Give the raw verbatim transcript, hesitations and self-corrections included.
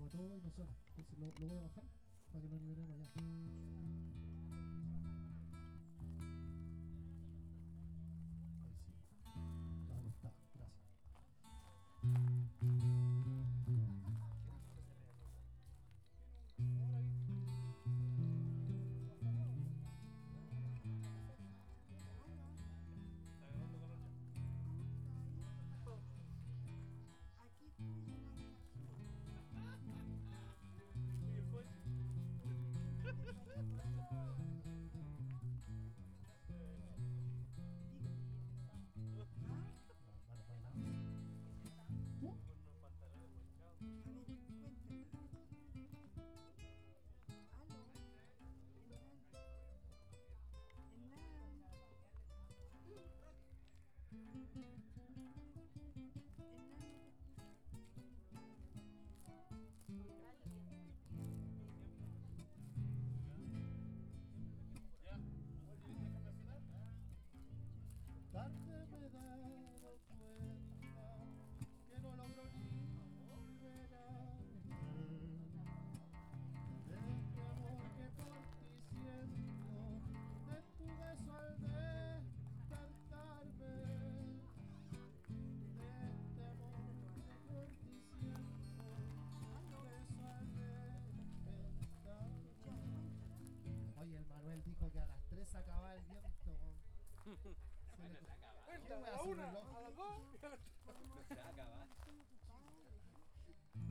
para todo y no suena. Entonces lo, lo voy a bajar para que lo nivelemos allá. Ahí sí. No, no está. Gracias. Tarde me he dado cuenta que no logro liberarme de este amor que por ti siento, de tu beso al despertarme, de este amor que por ti siento, tu beso al despertarme. Oye, el Manuel dijo que a las tres se acababa el viento. Se le... Cuenta, a la una, a las dos y a las tres. Se va a acabar.